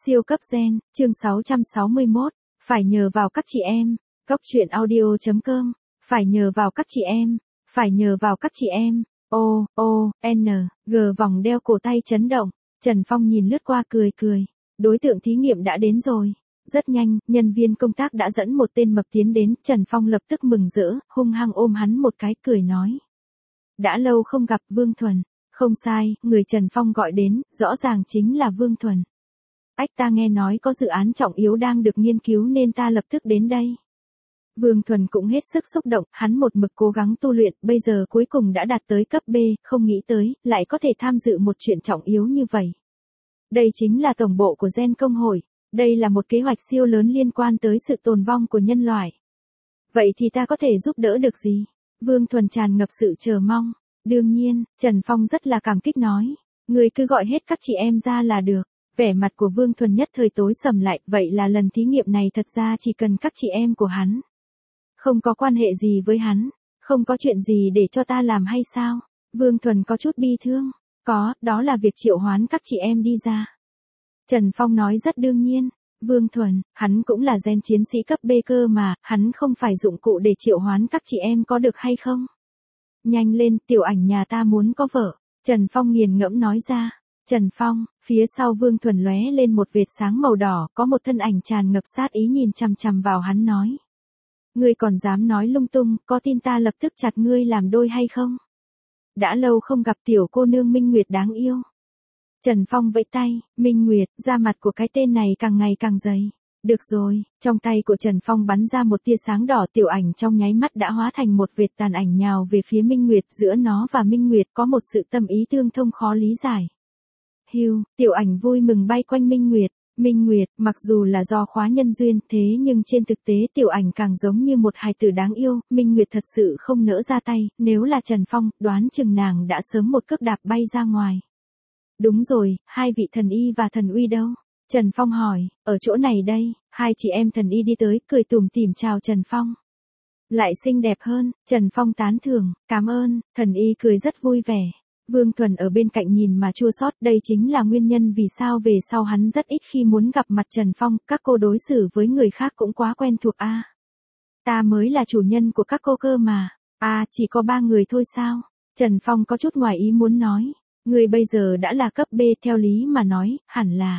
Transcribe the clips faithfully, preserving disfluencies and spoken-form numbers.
Siêu cấp gen, chương sáu trăm sáu mươi mốt, phải nhờ vào các chị em. Cốc truyện audio chấm com, phải nhờ vào các chị em, phải nhờ vào các chị em. O, O, N, G vòng đeo cổ tay chấn động. Trần Phong nhìn lướt qua cười cười. Đối tượng thí nghiệm đã đến rồi. Rất nhanh, nhân viên công tác đã dẫn một tên mập tiến đến. Trần Phong lập tức mừng rỡ, hung hăng ôm hắn một cái cười nói. Đã lâu không gặp Vương Thuần. Không sai, người Trần Phong gọi đến, rõ ràng chính là Vương Thuần. Ách, ta nghe nói có dự án trọng yếu đang được nghiên cứu nên ta lập tức đến đây. Vương Thuần cũng hết sức xúc động, hắn một mực cố gắng tu luyện, bây giờ cuối cùng đã đạt tới cấp B, không nghĩ tới, lại có thể tham dự một chuyện trọng yếu như vậy. Đây chính là tổng bộ của Gen Công hội, đây là một kế hoạch siêu lớn liên quan tới sự tồn vong của nhân loại. Vậy thì ta có thể giúp đỡ được gì? Vương Thuần tràn ngập sự chờ mong. Đương nhiên, Trần Phong rất là cảm kích nói, người cứ gọi hết các chị em ra là được. Vẻ mặt của Vương Thuần nhất thời tối sầm lại, vậy là lần thí nghiệm này thật ra chỉ cần các chị em của hắn. Không có quan hệ gì với hắn, không có chuyện gì để cho ta làm hay sao? Vương Thuần có chút bi thương. Có, đó là việc triệu hoán các chị em đi ra. Trần Phong nói rất đương nhiên. Vương Thuần, hắn cũng là gen chiến sĩ cấp B cơ mà, hắn không phải dụng cụ để triệu hoán các chị em có được hay không? Nhanh lên, tiểu ảnh nhà ta muốn có vợ. Trần Phong nghiền ngẫm nói ra. Trần Phong, phía sau Vương Thuần lóe lên một vệt sáng màu đỏ, có một thân ảnh tràn ngập sát ý nhìn chằm chằm vào hắn nói. Ngươi còn dám nói lung tung, có tin ta lập tức chặt ngươi làm đôi hay không? Đã lâu không gặp tiểu cô nương Minh Nguyệt đáng yêu. Trần Phong vẫy tay, Minh Nguyệt, da mặt của cái tên này càng ngày càng dày. Được rồi, trong tay của Trần Phong bắn ra một tia sáng đỏ, tiểu ảnh trong nháy mắt đã hóa thành một vệt tàn ảnh nhào về phía Minh Nguyệt, giữa nó và Minh Nguyệt có một sự tâm ý tương thông khó lý giải. Hiu, tiểu ảnh vui mừng bay quanh Minh Nguyệt. Minh Nguyệt, mặc dù là do khóa nhân duyên, thế nhưng trên thực tế tiểu ảnh càng giống như một hài tử đáng yêu, Minh Nguyệt thật sự không nỡ ra tay, nếu là Trần Phong, đoán chừng nàng đã sớm một cước đạp bay ra ngoài. Đúng rồi, hai vị thần y và thần uy đâu? Trần Phong hỏi, ở chỗ này đây, hai chị em thần y đi tới, cười tủm tỉm chào Trần Phong. Lại xinh đẹp hơn, Trần Phong tán thưởng, cảm ơn, thần y cười rất vui vẻ. Vương Thuần ở bên cạnh nhìn mà chua xót, đây chính là nguyên nhân vì sao về sau hắn rất ít khi muốn gặp mặt Trần Phong, các cô đối xử với người khác cũng quá quen thuộc a. À, ta mới là chủ nhân của các cô cơ mà. A, à, chỉ có ba người thôi sao? Trần Phong có chút ngoài ý muốn nói, người bây giờ đã là cấp B, theo lý mà nói, hẳn là.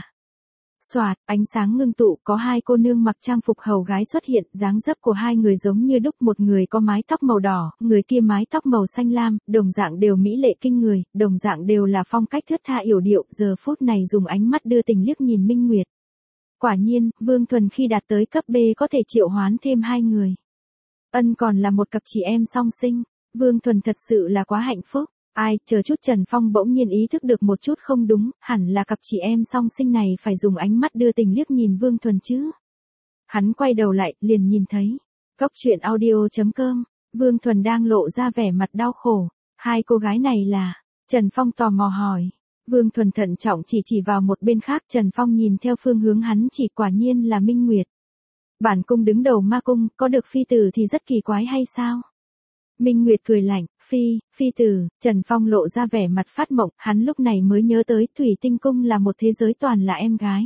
Soạt, ánh sáng ngưng tụ, có hai cô nương mặc trang phục hầu gái xuất hiện, dáng dấp của hai người giống như đúc, một người có mái tóc màu đỏ, người kia mái tóc màu xanh lam, đồng dạng đều mỹ lệ kinh người, đồng dạng đều là phong cách thướt tha yểu điệu, giờ phút này dùng ánh mắt đưa tình liếc nhìn Minh Nguyệt. Quả nhiên, Vương Thuần khi đạt tới cấp B có thể triệu hoán thêm hai người. Ân, còn là một cặp chị em song sinh, Vương Thuần thật sự là quá hạnh phúc. Ai, chờ chút, Trần Phong bỗng nhiên ý thức được một chút không đúng, hẳn là cặp chị em song sinh này phải dùng ánh mắt đưa tình liếc nhìn Vương Thuần chứ. Hắn quay đầu lại, liền nhìn thấy. Cốc truyện audio chấm com, Vương Thuần đang lộ ra vẻ mặt đau khổ. Hai cô gái này là, Trần Phong tò mò hỏi. Vương Thuần thận trọng chỉ chỉ vào một bên khác, Trần Phong nhìn theo phương hướng hắn chỉ, quả nhiên là Minh Nguyệt. Bản cung đứng đầu ma cung, có được phi tử thì rất kỳ quái hay sao? Minh Nguyệt cười lạnh, phi, phi tử, Trần Phong lộ ra vẻ mặt phát mộng, hắn lúc này mới nhớ tới Thủy Tinh Cung là một thế giới toàn là em gái.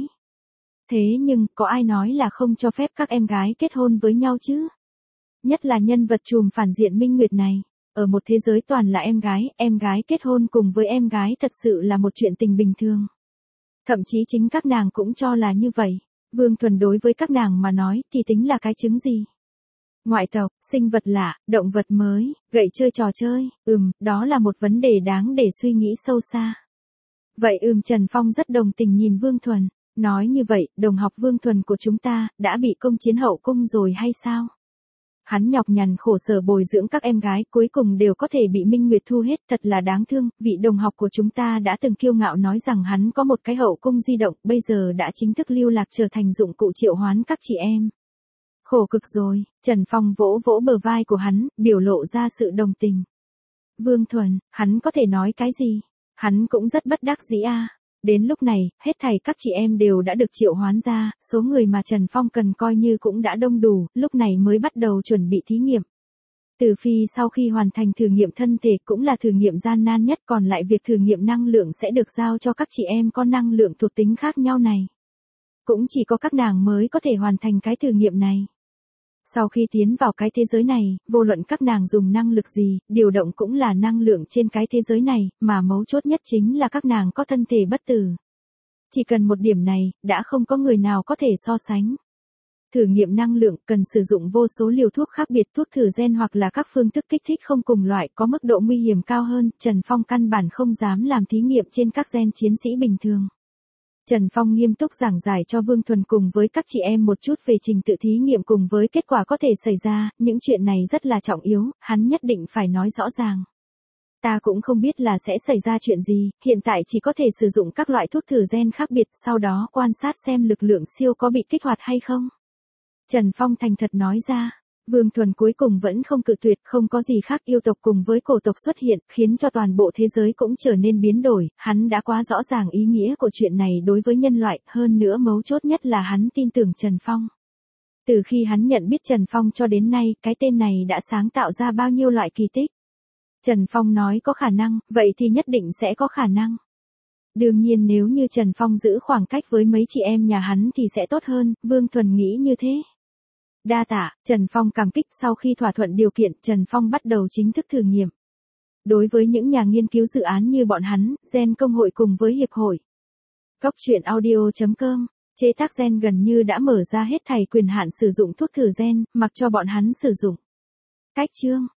Thế nhưng, có ai nói là không cho phép các em gái kết hôn với nhau chứ? Nhất là nhân vật trùm phản diện Minh Nguyệt này, ở một thế giới toàn là em gái, em gái kết hôn cùng với em gái thật sự là một chuyện tình bình thường. Thậm chí chính các nàng cũng cho là như vậy, Vương Thuần đối với các nàng mà nói thì tính là cái chứng gì? Ngoại tộc, sinh vật lạ, động vật mới, gậy chơi trò chơi, ừm, đó là một vấn đề đáng để suy nghĩ sâu xa. Vậy ừm, Trần Phong rất đồng tình nhìn Vương Thuần, nói như vậy, đồng học Vương Thuần của chúng ta, đã bị công chiến hậu cung rồi hay sao? Hắn nhọc nhằn khổ sở bồi dưỡng các em gái, cuối cùng đều có thể bị Minh Nguyệt thu hết, thật là đáng thương, vị đồng học của chúng ta đã từng kiêu ngạo nói rằng hắn có một cái hậu cung di động, bây giờ đã chính thức lưu lạc trở thành dụng cụ triệu hoán các chị em. Khổ cực rồi, Trần Phong vỗ vỗ bờ vai của hắn, biểu lộ ra sự đồng tình. Vương Thuần, hắn có thể nói cái gì? Hắn cũng rất bất đắc dĩ a. À. Đến lúc này, hết thảy các chị em đều đã được triệu hoán ra, số người mà Trần Phong cần coi như cũng đã đông đủ, lúc này mới bắt đầu chuẩn bị thí nghiệm. Từ phi sau khi hoàn thành thử nghiệm thân thể cũng là thử nghiệm gian nan nhất, còn lại việc thử nghiệm năng lượng sẽ được giao cho các chị em có năng lượng thuộc tính khác nhau này. Cũng chỉ có các nàng mới có thể hoàn thành cái thử nghiệm này. Sau khi tiến vào cái thế giới này, vô luận các nàng dùng năng lực gì, điều động cũng là năng lượng trên cái thế giới này, mà mấu chốt nhất chính là các nàng có thân thể bất tử. Chỉ cần một điểm này, đã không có người nào có thể so sánh. Thử nghiệm năng lượng cần sử dụng vô số liều thuốc khác biệt, thuốc thử gen hoặc là các phương thức kích thích không cùng loại có mức độ nguy hiểm cao hơn, Trần Phong căn bản không dám làm thí nghiệm trên các gen chiến sĩ bình thường. Trần Phong nghiêm túc giảng giải cho Vương Thuần cùng với các chị em một chút về trình tự thí nghiệm cùng với kết quả có thể xảy ra, những chuyện này rất là trọng yếu, hắn nhất định phải nói rõ ràng. Ta cũng không biết là sẽ xảy ra chuyện gì, hiện tại chỉ có thể sử dụng các loại thuốc thử gen khác biệt, sau đó quan sát xem lực lượng siêu có bị kích hoạt hay không. Trần Phong thành thật nói ra. Vương Thuần cuối cùng vẫn không cự tuyệt, không có gì khác, yêu tộc cùng với cổ tộc xuất hiện, khiến cho toàn bộ thế giới cũng trở nên biến đổi, hắn đã quá rõ ràng ý nghĩa của chuyện này đối với nhân loại, hơn nữa mấu chốt nhất là hắn tin tưởng Trần Phong. Từ khi hắn nhận biết Trần Phong cho đến nay, cái tên này đã sáng tạo ra bao nhiêu loại kỳ tích. Trần Phong nói có khả năng, vậy thì nhất định sẽ có khả năng. Đương nhiên nếu như Trần Phong giữ khoảng cách với mấy chị em nhà hắn thì sẽ tốt hơn, Vương Thuần nghĩ như thế. Đa tạ, Trần Phong cảm kích, sau khi thỏa thuận điều kiện, Trần Phong bắt đầu chính thức thử nghiệm. Đối với những nhà nghiên cứu dự án như bọn hắn, Gen Công hội cùng với Hiệp hội. Cốc truyện audio chấm com, chế tác gen gần như đã mở ra hết thảy quyền hạn sử dụng thuốc thử gen, mặc cho bọn hắn sử dụng. Cách chương